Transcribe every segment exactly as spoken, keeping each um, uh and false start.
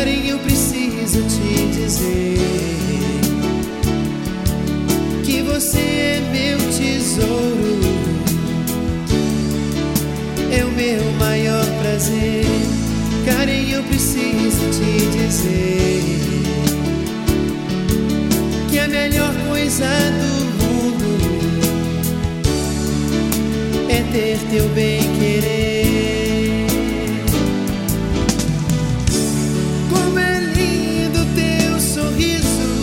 Karen, eu preciso te dizer que você é meu tesouro, é o meu maior prazer. Karen, eu preciso te dizer que a melhor coisa do mundo é ter teu bem-querer. Como é lindo teu sorriso,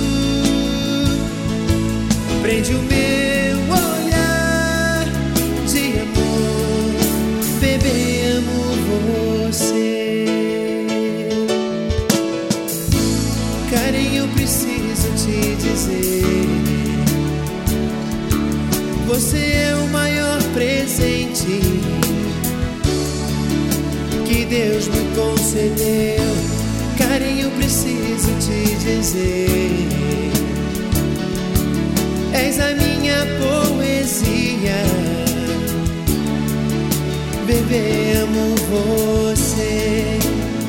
prende o meu olhar de amor. Bebê, amo você. Karen, eu preciso te dizer, você é o maior presente que Deus me concedeu. Karen, eu preciso te dizer, és a minha poesia. Bebê, amo você.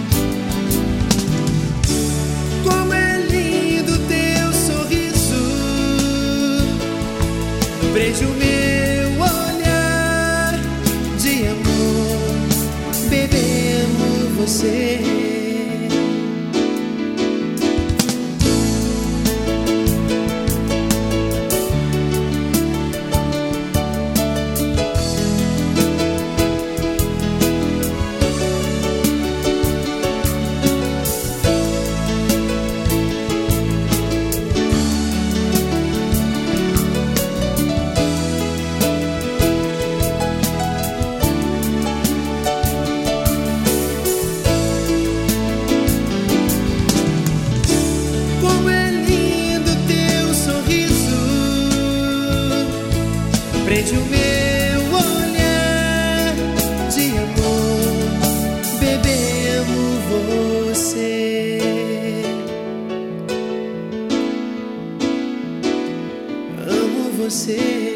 Como é lindo teu sorriso, prende o meu olhar de amor. Bebê, amo você. Prende o meu olhar de amor. Bebê, amo você. Amo você.